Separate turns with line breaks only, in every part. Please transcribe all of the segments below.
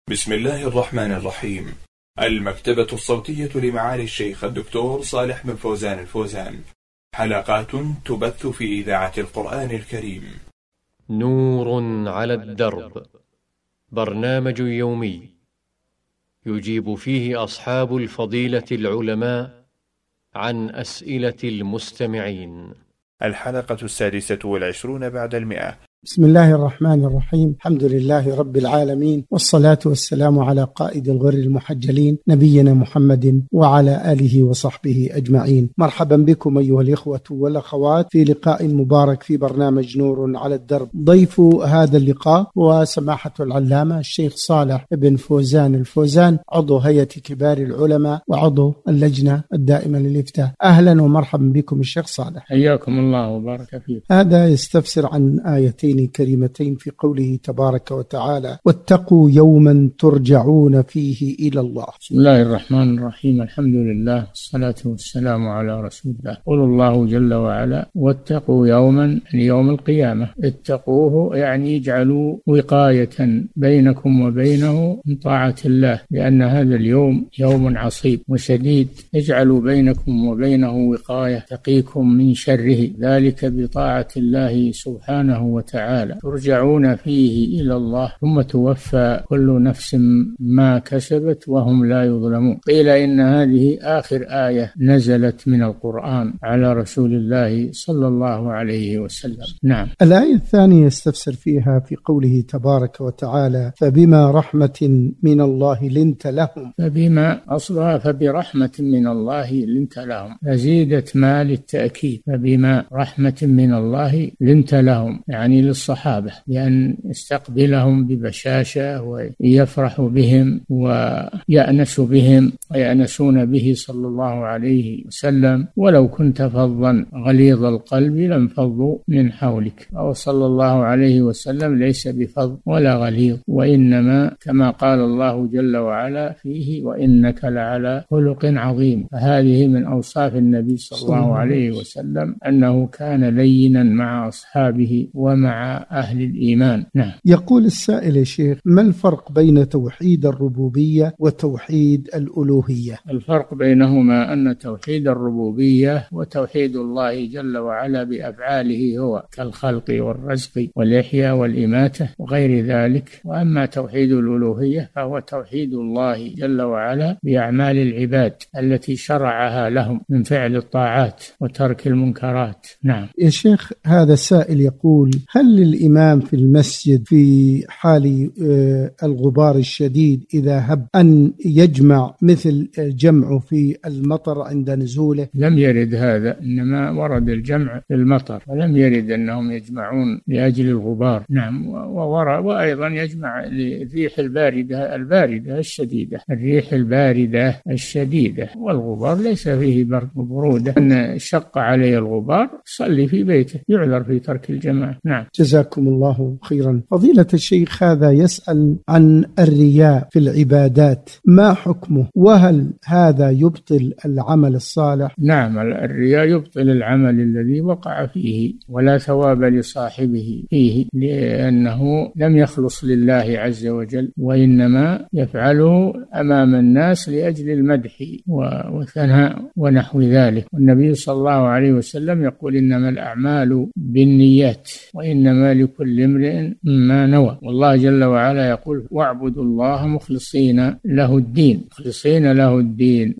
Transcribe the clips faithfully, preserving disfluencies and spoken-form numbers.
بسم الله الرحمن الرحيم. المكتبة الصوتية لمعالي الشيخ الدكتور صالح بن فوزان الفوزان، حلقات تبث في إذاعة القرآن الكريم.
نور على الدرب، برنامج يومي يجيب فيه أصحاب الفضيلة العلماء عن أسئلة المستمعين.
الحلقة السادسة والعشرون بعد المئة.
بسم الله الرحمن الرحيم. الحمد لله رب العالمين، والصلاة والسلام على قائد الغر المحجلين نبينا محمد وعلى آله وصحبه أجمعين. مرحبا بكم أيها الإخوة والأخوات في لقاء مبارك في برنامج نور على الدرب. ضيف هذا اللقاء وسماحة العلامة الشيخ صالح بن فوزان الفوزان، عضو هيئة كبار العلماء وعضو اللجنة الدائمة للإفتاء. أهلا ومرحبا بكم الشيخ صالح،
حياكم الله وبارك فيك.
هذا يستفسر عن آيتين كريمتين في قوله تبارك وتعالى: واتقوا يوما ترجعون فيه إلى الله.
بسم الله الرحمن الرحيم. الحمد لله والصلاة والسلام على رسول الله. قول الله جل وعلا: واتقوا يوما، يوم القيامة. اتقوه يعني اجعلوا وقاية بينكم وبينه من طاعة الله، لأن هذا اليوم يوم عصيب وشديد. اجعلوا بينكم وبينه وقاية تقيكم من شره، ذلك بطاعة الله سبحانه وتعالى. ترجعون فيه إلى الله ثم توفى كل نفس ما كسبت وهم لا يظلمون. قيل إن هذه آخر آية نزلت من القرآن على رسول الله صلى الله عليه وسلم. نعم.
الآية الثانية يستفسر فيها في قوله تبارك وتعالى: فبما رحمة من الله لنت لهم.
فبما أصلها فبرحمة من الله لنت لهم، فزيدت ما للتأكيد. فبما رحمة من الله لنت لهم يعني للصحابة، لأن يستقبلهم ببشاشة ويفرح بهم ويأنس بهم ويأنسون به صلى الله عليه وسلم. ولو كنت فظا غليظ القلب لانفضوا من حولك. وصلى الله عليه وسلم ليس بفظ ولا غليظ، وإنما كما قال الله جل وعلا فيه: وإنك لعلى خلق عظيم. فهذه من أوصاف النبي صلى الله عليه وسلم، أنه كان لينا مع أصحابه ومع أهل الإيمان. نعم.
يقول السائل: يا شيخ، ما الفرق بين توحيد الربوبية وتوحيد الألوهية؟
الفرق بينهما أن توحيد الربوبية وتوحيد الله جل وعلا بأفعاله هو كالخلق والرزق والإحياء والإماتة وغير ذلك. وأما توحيد الألوهية فهو توحيد الله جل وعلا بأعمال العباد التي شرعها لهم من فعل الطاعات وترك المنكرات. نعم.
يا شيخ، هذا السائل يقول: هل للإمام في المسجد في حال الغبار الشديد إذا هب أن يجمع مثل جمعه في المطر عند نزوله؟
لم يرد هذا، إنما ورد الجمع في المطر، ولم يرد أنهم يجمعون لأجل الغبار. نعم. وورد وأيضا يجمع للريح الباردة الباردة الشديدة، الريح الباردة الشديدة، والغبار ليس فيه برد وبرودة. أن شق عليه الغبار صلي في بيته، يعذر في ترك الجماعة. نعم.
جزاكم الله خيرا. فضيلة الشيخ، هذا يسأل عن الرياء في العبادات، ما حكمه؟ وهل هذا يبطل العمل الصالح؟
نعم، الرياء يبطل العمل الذي وقع فيه، ولا ثواب لصاحبه فيه، لأنه لم يخلص لله عز وجل، وإنما يفعله أمام الناس لأجل المدح والثناء ونحو ذلك. والنبي صلى الله عليه وسلم يقول: إنما الأعمال بالنيات وإنما لكل امرئ ما نوى. والله جل وعلا يقول: واعبدوا الله مخلصين له الدين. مخلصين له الدين،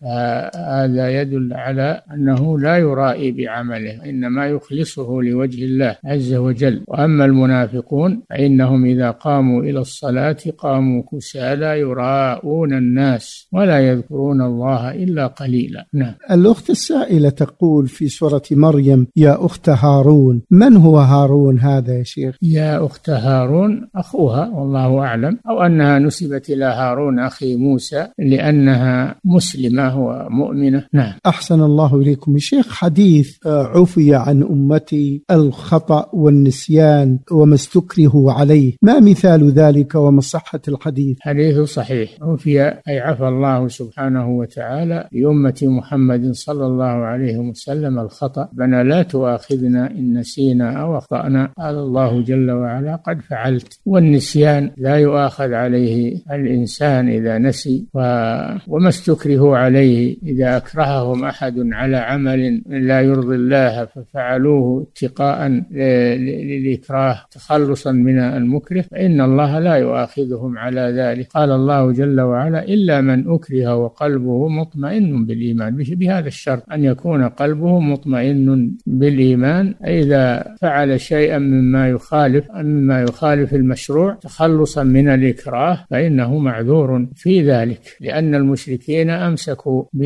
هذا يدل على أنه لا يرائي بعمله، إنما يخلصه لوجه الله عز وجل. وأما المنافقون فإنهم إذا قاموا إلى الصلاة قاموا كسالى يراءون الناس ولا يذكرون الله إلا قليلا. نعم.
الأخت السائلة تقول في سورة مريم: يا أخت هارون. من هو هارون هذا يا شيخ؟
يا أخت هارون أخوها، والله أعلم، أو أنها نسبت إلى هارون أخي موسى لأنها مسلمة ومؤمنة. نعم.
أحسن الله إليكم يا شيخ. حديث عفي عن أمتي الخطأ والنسيان وما استكرهوا عليه، ما مثال ذلك وما صحة الحديث؟
حديث صحيح. عفي أي عفى الله سبحانه وتعالى لأمة محمد صلى الله عليه وسلم الخطأ، بنا لا تؤاخذنا إن نسينا أو أخطأنا. هذا الله جل وعلا قد فعلت. والنسيان لا يؤاخذ عليه الإنسان إذا نسي، وما استكرهوا عليه إذا أكرههم أحد على عمل لا يرضي الله ففعلوه اتقاء للإكراه تخلصا من المكره، فإن الله لا يؤاخذهم على ذلك. قال الله جل وعلا: إلا من أكره وقلبه مطمئن بالإيمان، بهذا الشرط أن يكون قلبه مطمئن بالإيمان. إذا فعل شيئا مما يخالف مما يخالف المشروع تخلصا من الإكراه فإنه معذور في ذلك، لأن المشركين أمسكوا ب...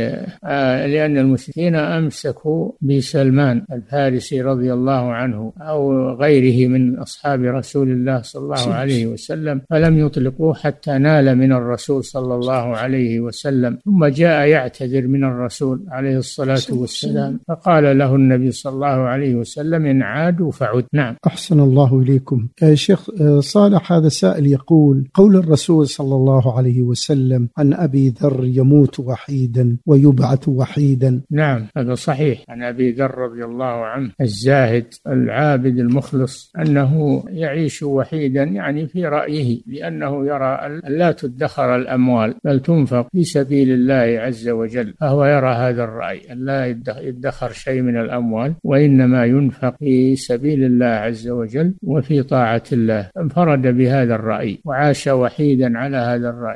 لأن المشركين أمسكوا بسلمان الفارسي رضي الله عنه أو غيره من أصحاب رسول الله صلى الله عليه وسلم، فلم يطلقوه حتى نال من الرسول صلى الله عليه وسلم، ثم جاء يعتذر من الرسول عليه الصلاة والسلام، فقال له النبي صلى الله عليه وسلم: إن عادوا فعد. نعم.
أحسن الله إليكم. شيخ صالح، هذا سائل يقول: قول الرسول صلى الله عليه وسلم عن أبي ذر: يموت وحيدا ويبعث وحيدا.
نعم، هذا صحيح عن أبي ذر رضي الله عنه الزاهد العابد المخلص أنه يعيش وحيدا، يعني في رأيه، لأنه يرى أن لا تدخر الأموال بل تنفق في سبيل الله عز وجل، فهو يرى هذا الرأي أن لا يدخر شيء من الأموال وإنما ينفق في سبيل الله عز وجل وفي طاعة الله، انفرد بهذا الرأي وعاش وحيدا على هذا الرأي.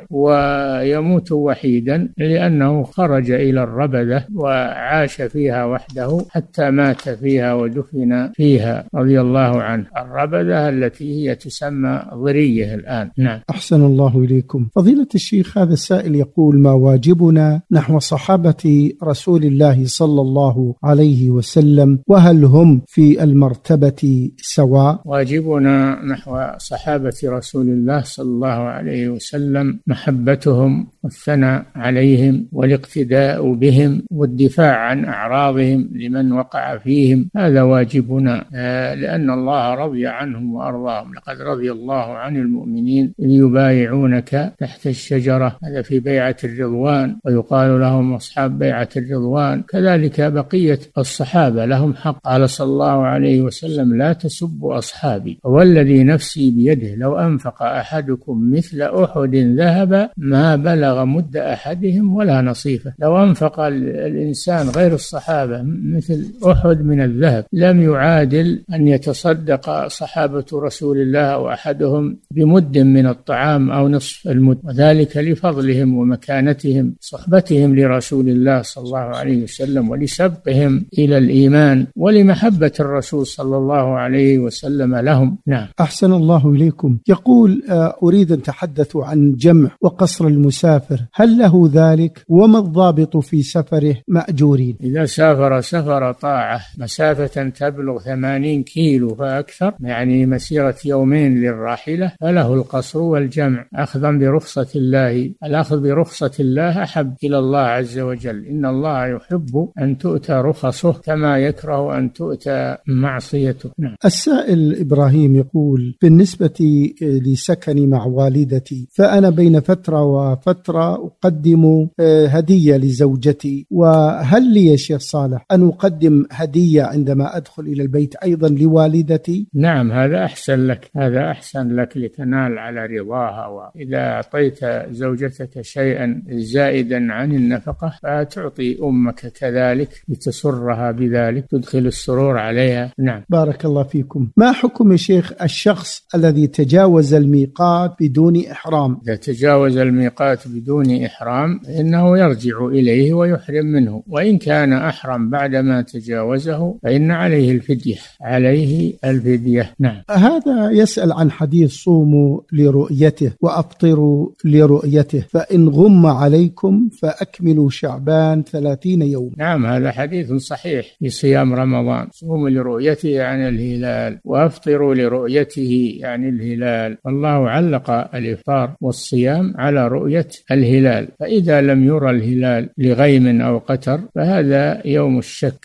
ويموت وحيدا لأنه خرج إلى الربذة وعاش فيها وحده حتى مات فيها ودفن فيها رضي الله عنه، الربذة التي هي تسمى ضرية الآن. نعم.
أحسن الله إليكم. فضيلة الشيخ، هذا السائل يقول: ما واجبنا نحو صحابة رسول الله صلى الله عليه وسلم، وهل هم في المرتبة سواء؟
واجبنا نحو صحابة رسول الله صلى الله عليه وسلم محبتهم والثناء عليهم والاقتداء بهم والدفاع عن أعراضهم لمن وقع فيهم، هذا واجبنا، لأن الله رضي عنهم وأرضاهم. لقد رضي الله عن المؤمنين إذ يبايعونك تحت الشجرة، هذا في بيعة الرضوان، ويقال لهم أصحاب بيعة الرضوان. كذلك بقية الصحابة لهم حق. قال صلى الله عليه وسلم: لا تسبوا أصحابي، والذي نفسي بيده لو أنفق أحدكم مثل أحد ذهب ما بلغ مد أحدهم ولا نصيفه. لو أنفق الإنسان غير الصحابة مثل أحد من الذهب لم يعادل أن يتصدق صحابة رسول الله وأحدهم بمد من الطعام أو نصف المد، وذلك لفضلهم ومكانتهم صحبتهم لرسول الله صلى الله عليه وسلم ولسبقهم إلى الإيمان ولمحبة الرسول صلى الله عليه وسلم لهم. نعم.
أحسن الله إليكم. يقول: أريد أن تحدث عن جمع وقصر المسافر، هل له ذلك؟ وما الضابط في سفره مأجورين؟
إذا سافر سفر طاعة مسافة تبلغ ثمانين كيلو فأكثر، يعني مسيرة يومين للراحلة، فله القصر والجمع أخذا برخصة الله. الأخذ برخصة الله أحب إلى الله عز وجل، إن الله يحب أن تؤتى رخصه كما يكره أن تؤتى معصيته. نعم.
السائل إبراهيم يقول: بالنسبة لسكني مع والدتي، فأنا بين فترة وفترة أقدم هدية لزوجتي، وهل لي يا شيخ صالح أن أقدم هدية عندما أدخل إلى البيت أيضا لوالدتي؟
نعم، هذا أحسن لك، هذا أحسن لك لتنال على رضاها. وإذا أعطيت زوجتك شيئا زائدا عن النفقة فتعطي أمك كذلك لتسرها بذلك، تدخل السرور عليها. نعم.
بارك الله فيكم. ما حكم يا شيخ الشخص الذي تجاوز الميقات بدون إحرام؟
إذا تجاوز الميقات بدون إحرام إنه يرجع إليه ويحرم منه، وإن كان أحرم بعدما تجاوزه فإن عليه الفدية، عليه الفدية. نعم.
هذا يسأل عن حديث: صوموا لرؤيته وأفطروا لرؤيته، فإن غم عليكم فأكملوا شعبان ثلاثين يوم.
نعم، هذا حديث صحيح في صيام رمضان. صوموا لرؤيته يعني الهلال، وأفطروا لرؤيته يعني الهلال. والله علق الإفطار والصيام على رؤية الهلال، فإذا لم يرى الهلال لغيم أو قتر فهذا يوم الشك،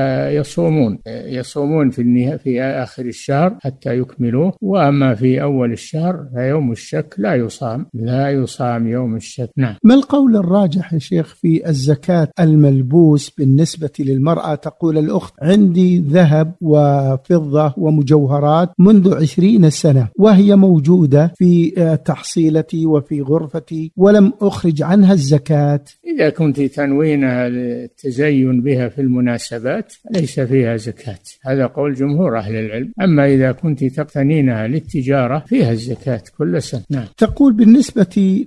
فيصومون يصومون في النهاية في آخر الشهر حتى يكملوه، وأما في أول الشهر فيوم الشك لا يصام لا يصام يوم الشك. نعم.
ما القول الراجح يا شيخ في الزكاة الملبوس بالنسبة للمرأة؟ تقول الأخت: عندي ذهب وفضة ومجوهرات منذ عشرين سنة، وهي موجودة في تحصيلتي وفي غرفتي ولم أخرج عنها الزكاة.
إذا كنت تنوينها للتزين بها في المناسبات ليس فيها زكاة، هذا قول جمهور أهل العلم. أما إذا كنت تقتنينها للتجارة فيها الزكاة كل سنة. نعم.
تقول بالنسبة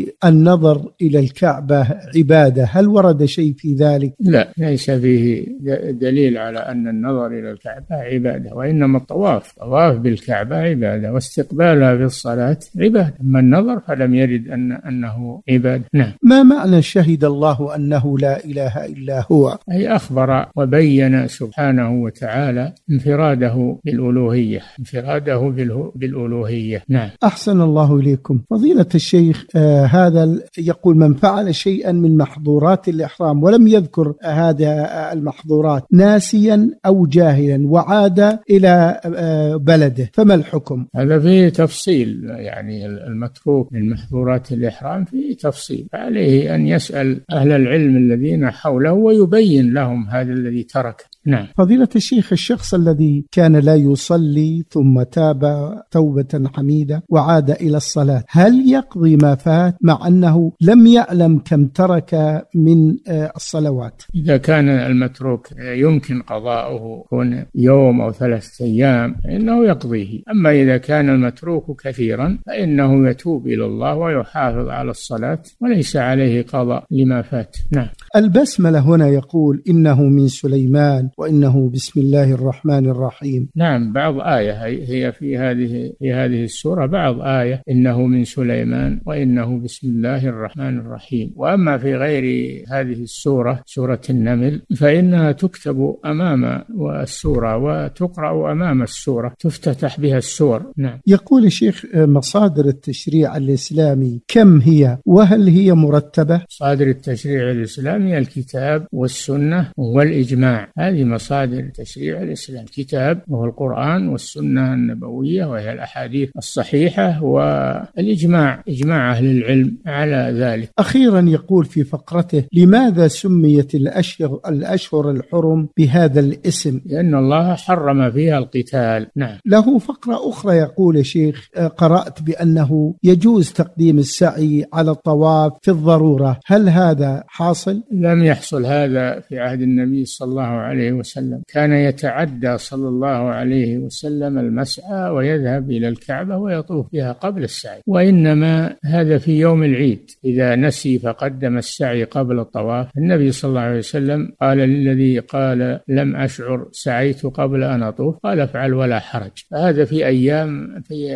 للنظر إلى الكعبة عبادة، هل ورد شيء في ذلك؟
لا، ليس فيه دليل على أن النظر إلى الكعبة عبادة، وإنما الطواف طواف بالكعبة عبادة، واستقبالها في الصلاة عبادة. أما النظر فلم يرد أن أنه عبادة. نعم.
ما معنى شهد الله أنه لا إله إلا هو؟
أي أخبر وبين سبحانه وتعالى انفراده بالألوهية، انفراده بالألوهية. نعم.
أحسن الله إليكم فضيلة الشيخ. آه هذا يقول من فعل شيئا من محظورات الإحرام ولم يذكر هذا المحظورات ناسيا أو جاهلا وعاد إلى آه بلده فما الحكم؟
هذا فيه تفصيل، يعني المتروك من محظورات الإحرام فيه تفصيل، فعليه أن يسأل أهل العلم الذين حوله ويبين لهم هذا الذي ترك. نعم.
فضيلة الشيخ، الشخص الذي كان لا يصلي ثم تاب توبة حميدة وعاد إلى الصلاة، هل يقضي ما فات مع أنه لم يعلم كم ترك من الصلوات؟
إذا كان المتروك يمكن قضاؤه كون يوم أو ثلاثة أيام فإنه يقضيه. أما إذا كان المتروك كثيرا فإنه يتوب إلى الله ويحافظ على الصلاة وليس عليه قضاء لما فات. نعم.
البسملة هنا يقول إنه من سليمان وإنه بسم الله الرحمن الرحيم.
نعم، بعض آية هي في هذه في هذه السورة، بعض آية إنه من سليمان وإنه بسم الله الرحمن الرحيم. وأما في غير هذه السورة سورة النمل فإنها تكتب أمام السورة وتقرأ أمام السورة، تفتتح بها السور. نعم.
يقول الشيخ مصادر التشريع الإسلامي كم هي وهل هي مرتبة؟
مصادر التشريع الإسلامي الكتاب والسنة والإجماع، هذه مصادر التشريع الإسلامي، الكتاب وهو القرآن والسنة النبوية وهي الأحاديث الصحيحة والإجماع إجماع أهل العلم على ذلك.
أخيرا يقول في فقرته لماذا سميت الأشهر, الأشهر الحرم بهذا الاسم؟
لأن الله حرم فيها القتال. نعم.
له فقرة أخرى يقول يا شيخ قرأت بأنه يجوز تقديم السعي على الطواف في الضرورة، هل هذا حاصل؟
لم يحصل هذا في عهد النبي صلى الله عليه وسلم، كان يتعدى صلى الله عليه وسلم المسعى ويذهب إلى الكعبة ويطوف بها قبل السعي، وإنما هذا في يوم العيد إذا نسي فقدم السعي قبل الطواف. النبي صلى الله عليه وسلم قال للذي قال لم أشعر سعيت قبل أن أطوف قال افعل ولا حرج. فهذا في أيام في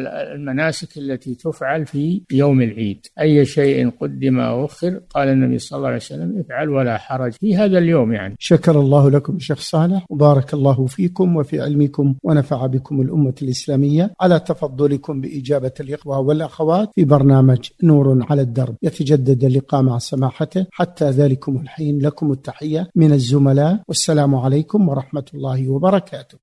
المناسك التي تفعل في يوم العيد، أي شيء قدم أو أخر قال النبي صلى الله عليه وسلم افعل ولا حرج في هذا اليوم. يعني
شكر الله لكم شيخ صالح وبارك الله فيكم وفي علمكم ونفع بكم الأمة الإسلامية على تفضلكم بإجابة الإخوة والأخوات في برنامج نور على الدرب. يتجدد اللقاء مع سماحته حتى ذلكم الحين لكم التحية من الزملاء والسلام عليكم ورحمة الله وبركاته.